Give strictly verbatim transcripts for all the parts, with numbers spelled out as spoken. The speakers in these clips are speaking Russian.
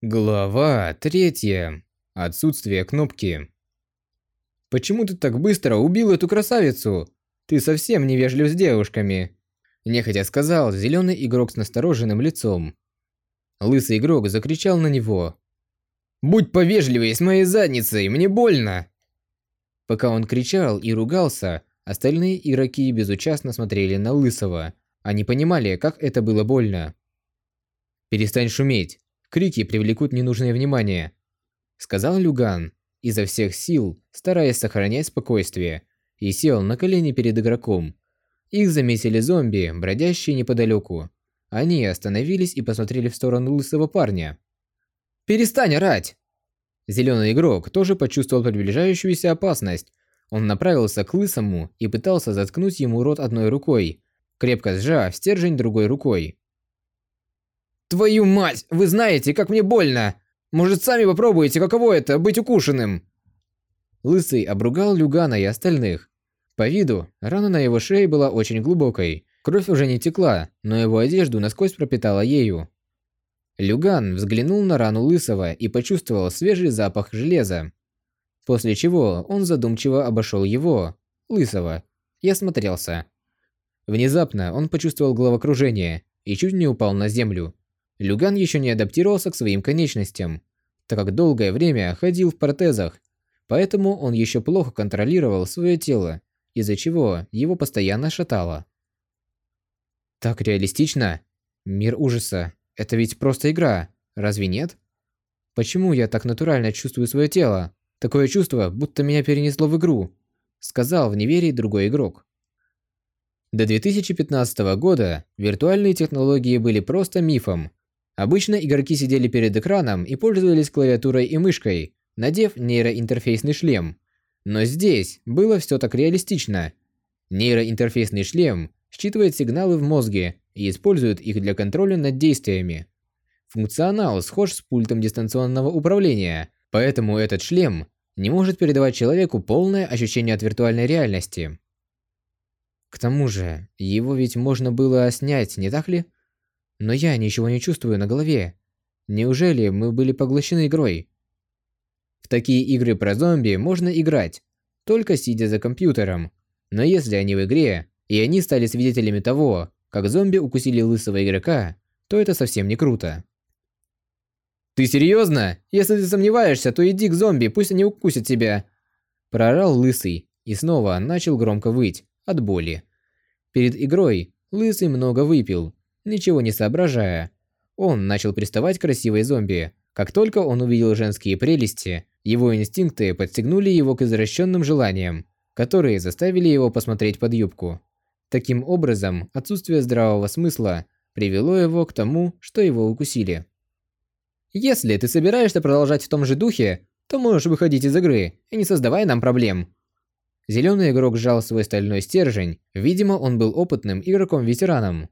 Глава третья. Отсутствие кнопки. «Почему ты так быстро убил эту красавицу? Ты совсем невежлив с девушками!» Нехотя сказал зеленый игрок с настороженным лицом. Лысый игрок закричал на него. «Будь повежливее с моей задницей, мне больно!» Пока он кричал и ругался, остальные игроки безучастно смотрели на Лысого. Они понимали, как это было больно. «Перестань шуметь. Крики привлекут ненужное внимание», — сказал Люган, изо всех сил стараясь сохранять спокойствие, и сел на колени перед игроком. Их заметили зомби, бродящие неподалеку. Они остановились и посмотрели в сторону лысого парня. «Перестань орать!» Зеленый игрок тоже почувствовал приближающуюся опасность. Он направился к лысому и пытался заткнуть ему рот одной рукой, крепко сжав стержень другой рукой. «Твою мать! Вы знаете, как мне больно! Может, сами попробуете, каково это, быть укушенным?» Лысый обругал Люгана и остальных. По виду, рана на его шее была очень глубокой. Кровь уже не текла, но его одежду насквозь пропитала ею. Люган взглянул на рану Лысого и почувствовал свежий запах железа. После чего он задумчиво обошел его, Лысого, и осмотрелся. Внезапно он почувствовал головокружение и чуть не упал на землю. Люган еще не адаптировался к своим конечностям, так как долгое время ходил в протезах, поэтому он еще плохо контролировал свое тело, из-за чего его постоянно шатало. Так реалистично? Мир ужаса. Это ведь просто игра, разве нет? Почему я так натурально чувствую свое тело? Такое чувство, будто меня перенесло в игру, сказал в неверии другой игрок. До две тысячи пятнадцатого года виртуальные технологии были просто мифом. Обычно игроки сидели перед экраном и пользовались клавиатурой и мышкой, надев нейроинтерфейсный шлем. Но здесь было все так реалистично. Нейроинтерфейсный шлем считывает сигналы в мозге и использует их для контроля над действиями. Функционал схож с пультом дистанционного управления, поэтому этот шлем не может передавать человеку полное ощущение от виртуальной реальности. К тому же, его ведь можно было снять, не так ли? Но я ничего не чувствую на голове. Неужели мы были поглощены игрой? В такие игры про зомби можно играть, только сидя за компьютером. Но если они в игре, и они стали свидетелями того, как зомби укусили лысого игрока, то это совсем не круто. «Ты серьезно? Если ты сомневаешься, то иди к зомби, пусть они укусят тебя!» Проорал лысый и снова начал громко выть от боли. Перед игрой лысый много выпил, ничего не соображая. Он начал приставать к красивой зомби. Как только он увидел женские прелести, его инстинкты подстегнули его к извращенным желаниям, которые заставили его посмотреть под юбку. Таким образом, отсутствие здравого смысла привело его к тому, что его укусили. «Если ты собираешься продолжать в том же духе, то можешь выходить из игры и не создавай нам проблем». Зеленый игрок сжал свой стальной стержень, видимо, он был опытным игроком-ветераном.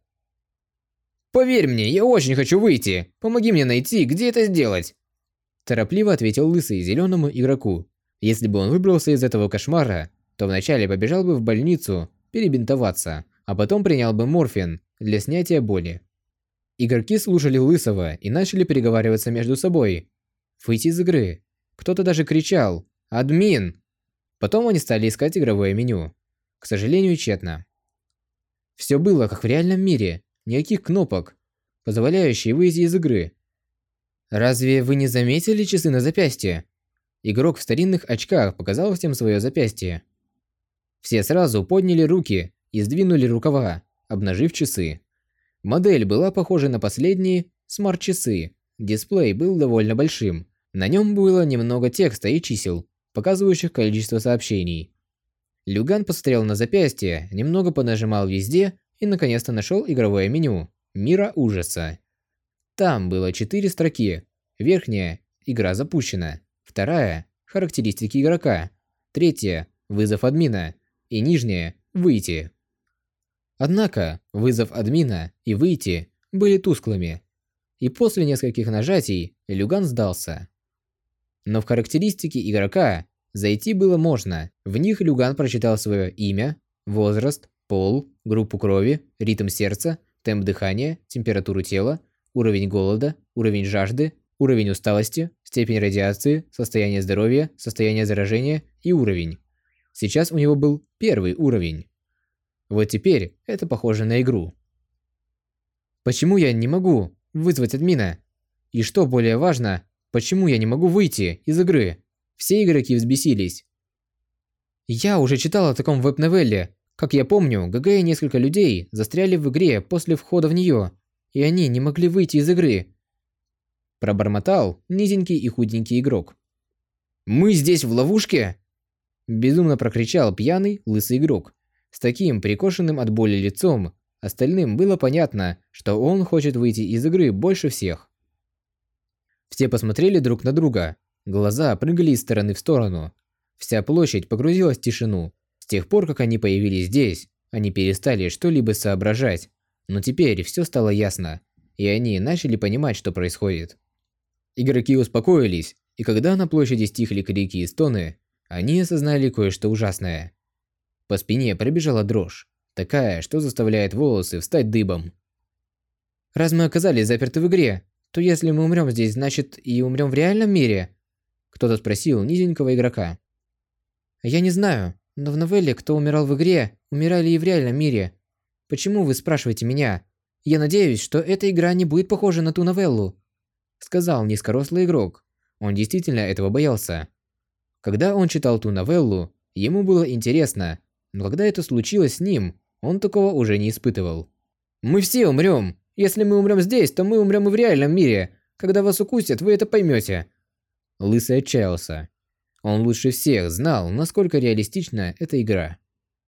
«Поверь мне, я очень хочу выйти. Помоги мне найти, где это сделать!» Торопливо ответил лысый зеленому игроку. Если бы он выбрался из этого кошмара, то вначале побежал бы в больницу перебинтоваться, а потом принял бы морфин для снятия боли. Игроки слушали лысого и начали переговариваться между собой. Выйти из игры. Кто-то даже кричал «Админ!». Потом они стали искать игровое меню. К сожалению, тщетно. Все было как в реальном мире. Никаких кнопок, позволяющих выйти из игры. Разве вы не заметили часы на запястье? Игрок в старинных очках показал всем свое запястье. Все сразу подняли руки и сдвинули рукава, обнажив часы. Модель была похожа на последние смарт-часы. Дисплей был довольно большим. На нем было немного текста и чисел, показывающих количество сообщений. Люган посмотрел на запястье, немного понажимал везде и наконец-то нашел игровое меню «Мира ужаса». Там было четыре строки. Верхняя – игра запущена. Вторая – характеристики игрока. Третья – вызов админа. И нижняя – выйти. Однако вызов админа и выйти были тусклыми. И после нескольких нажатий Люган сдался. Но в характеристики игрока зайти было можно. В них Люган прочитал свое имя, возраст, пол, группу крови, ритм сердца, темп дыхания, температуру тела, уровень голода, уровень жажды, уровень усталости, степень радиации, состояние здоровья, состояние заражения и уровень. Сейчас у него был первый уровень. Вот теперь это похоже на игру. Почему я не могу вызвать админа? И что более важно, почему я не могу выйти из игры? Все игроки взбесились. Я уже читал о таком веб-новелле. Как я помню, ГГ и несколько людей застряли в игре после входа в нее, и они не могли выйти из игры. Пробормотал низенький и худенький игрок. «Мы здесь в ловушке?» Безумно прокричал пьяный лысый игрок. С таким прикошенным от боли лицом, остальным было понятно, что он хочет выйти из игры больше всех. Все посмотрели друг на друга. Глаза прыгали из стороны в сторону. Вся площадь погрузилась в тишину. С тех пор, как они появились здесь, они перестали что-либо соображать. Но теперь все стало ясно, и они начали понимать, что происходит. Игроки успокоились, и когда на площади стихли крики и стоны, они осознали кое-что ужасное. По спине пробежала дрожь, такая, что заставляет волосы встать дыбом. «Раз мы оказались заперты в игре, то если мы умрем здесь, значит и умрем в реальном мире?» Кто-то спросил низенького игрока. «Я не знаю, но в новелле, кто умирал в игре, умирали и в реальном мире. Почему вы спрашиваете меня? Я надеюсь, что эта игра не будет похожа на ту новеллу», сказал низкорослый игрок. Он действительно этого боялся. Когда он читал ту новеллу, ему было интересно, но когда это случилось с ним, он такого уже не испытывал. «Мы все умрем. Если мы умрем здесь, то мы умрем и в реальном мире. Когда вас укусят, вы это поймете». Лысый отчаялся. Он лучше всех знал, насколько реалистична эта игра.